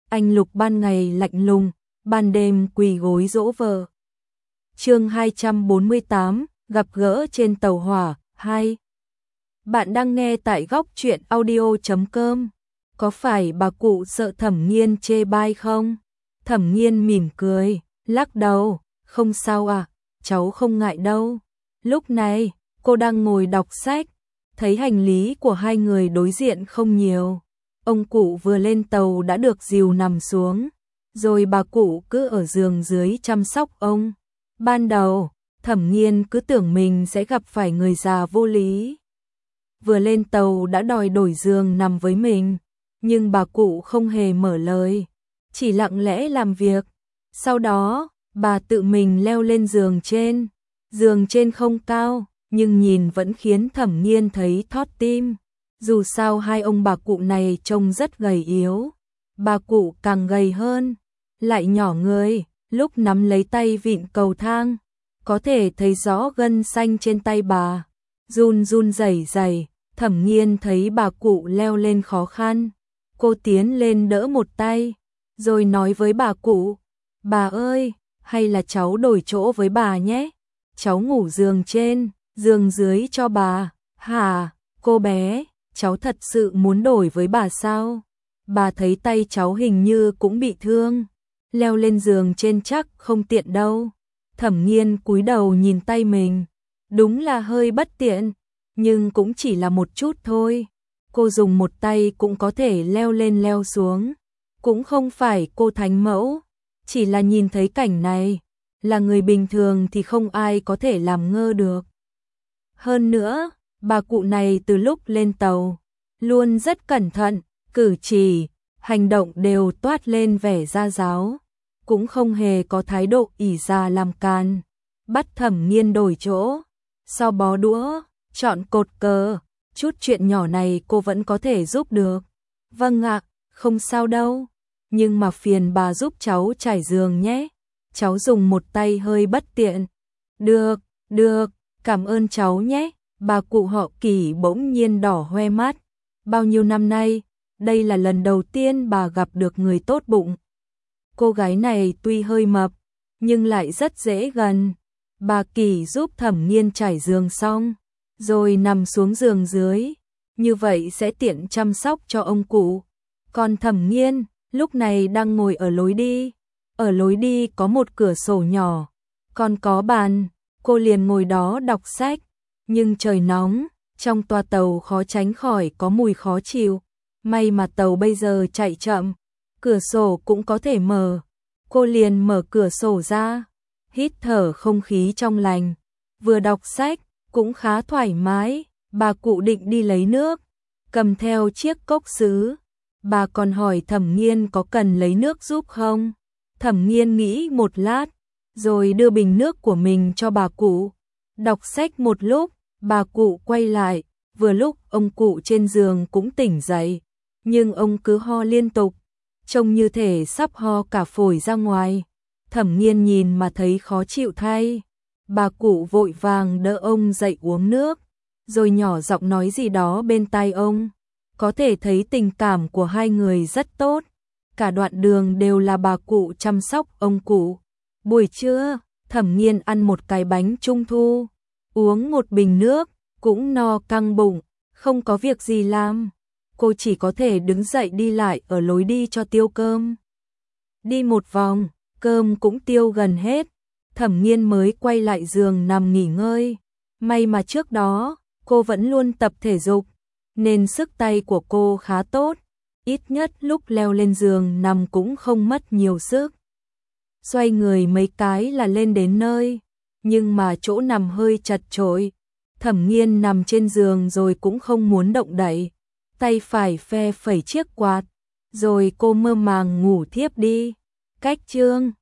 Anh Lục ban ngày lạnh lùng, ban đêm quỳ gối dỗ vợ. Chương 248, gặp gỡ trên tàu hỏa 2. Bạn đang nghe tại góc truyện audio.com. Có phải bà cụ sợ Thẩm Nghiên chê bai không? Thẩm Nghiên mỉm cười, lắc đầu, không sao à, cháu không ngại đâu. Lúc này, cô đang ngồi đọc sách, thấy hành lý của hai người đối diện không nhiều. Ông cụ vừa lên tàu đã được dìu nằm xuống, rồi bà cụ cứ ở giường dưới chăm sóc ông. Ban đầu, Thẩm Nghiên cứ tưởng mình sẽ gặp phải người già vô lý. Vừa lên tàu đã đòi đổi giường nằm với mình, nhưng bà cụ không hề mở lời, chỉ lặng lẽ làm việc. Sau đó, bà tự mình leo lên giường trên. Giường trên không cao, nhưng nhìn vẫn khiến Thẩm Nghiên thấy thót tim. Dù sao hai ông bà cụ này trông rất gầy yếu. Bà cụ càng gầy hơn, lại nhỏ người, lúc nắm lấy tay vịn cầu thang, có thể thấy rõ gân xanh trên tay bà. Run run rẩy rẩy, Thẩm Nghiên thấy bà cụ leo lên khó khăn. Cô tiến lên đỡ một tay, rồi nói với bà cụ, bà ơi, hay là cháu đổi chỗ với bà nhé. Cháu ngủ giường trên, giường dưới cho bà. Hả, cô bé, cháu thật sự muốn đổi với bà sao? Bà thấy tay cháu hình như cũng bị thương, leo lên giường trên chắc không tiện đâu. Thẩm Nghiên cúi đầu nhìn tay mình, đúng là hơi bất tiện, nhưng cũng chỉ là một chút thôi. Cô dùng một tay cũng có thể leo lên leo xuống, cũng không phải cô thánh mẫu, chỉ là nhìn thấy cảnh này, là người bình thường thì không ai có thể làm ngơ được. Hơn nữa, bà cụ này từ lúc lên tàu, luôn rất cẩn thận, cử chỉ, hành động đều toát lên vẻ gia giáo, cũng không hề có thái độ ỷ già làm càn, bắt Thẩm Nghiên đổi chỗ, sau bó đũa, chọn cột cờ, chút chuyện nhỏ này cô vẫn có thể giúp được. Vâng ạ, không sao đâu, nhưng mà phiền bà giúp cháu trải giường nhé, cháu dùng một tay hơi bất tiện. Được, được, cảm ơn cháu nhé. Bà cụ họ Kỷ bỗng nhiên đỏ hoe mắt. Bao nhiêu năm nay, đây là lần đầu tiên bà gặp được người tốt bụng. Cô gái này tuy hơi mập, nhưng lại rất dễ gần. Bà Kỷ giúp Thẩm Nghiên trải giường xong, rồi nằm xuống giường dưới. Như vậy sẽ tiện chăm sóc cho ông cụ. Còn Thẩm Nghiên, lúc này đang ngồi ở lối đi. Ở lối đi có một cửa sổ nhỏ, còn có bàn, cô liền ngồi đó đọc sách. Nhưng trời nóng, trong toa tàu khó tránh khỏi có mùi khó chịu. May mà tàu bây giờ chạy chậm, cửa sổ cũng có thể mở. Cô liền mở cửa sổ ra, hít thở không khí trong lành. Vừa đọc sách, cũng khá thoải mái. Bà cụ định đi lấy nước, cầm theo chiếc cốc sứ. Bà còn hỏi Thẩm Nghiên có cần lấy nước giúp không? Thẩm Nghiên nghĩ một lát, rồi đưa bình nước của mình cho bà cụ. Đọc sách một lúc, bà cụ quay lại, vừa lúc ông cụ trên giường cũng tỉnh dậy, nhưng ông cứ ho liên tục, trông như thể sắp ho cả phổi ra ngoài. Thẩm Nghiên nhìn mà thấy khó chịu thay. Bà cụ vội vàng đỡ ông dậy uống nước, rồi nhỏ giọng nói gì đó bên tai ông. Có thể thấy tình cảm của hai người rất tốt. Cả đoạn đường đều là bà cụ chăm sóc ông cụ. Buổi trưa, Thẩm Nghiên ăn một cái bánh trung thu, uống một bình nước, cũng no căng bụng, không có việc gì làm. Cô chỉ có thể đứng dậy đi lại ở lối đi cho tiêu cơm. Đi một vòng, cơm cũng tiêu gần hết. Thẩm Nghiên mới quay lại giường nằm nghỉ ngơi. May mà trước đó, cô vẫn luôn tập thể dục, nên sức tay của cô khá tốt. Ít nhất lúc leo lên giường nằm cũng không mất nhiều sức. Xoay người mấy cái là lên đến nơi, nhưng mà chỗ nằm hơi chật chội. Thẩm Nghiên nằm trên giường rồi cũng không muốn động đậy, tay phải phe phẩy chiếc quạt, rồi cô mơ màng ngủ thiếp đi. Cách chương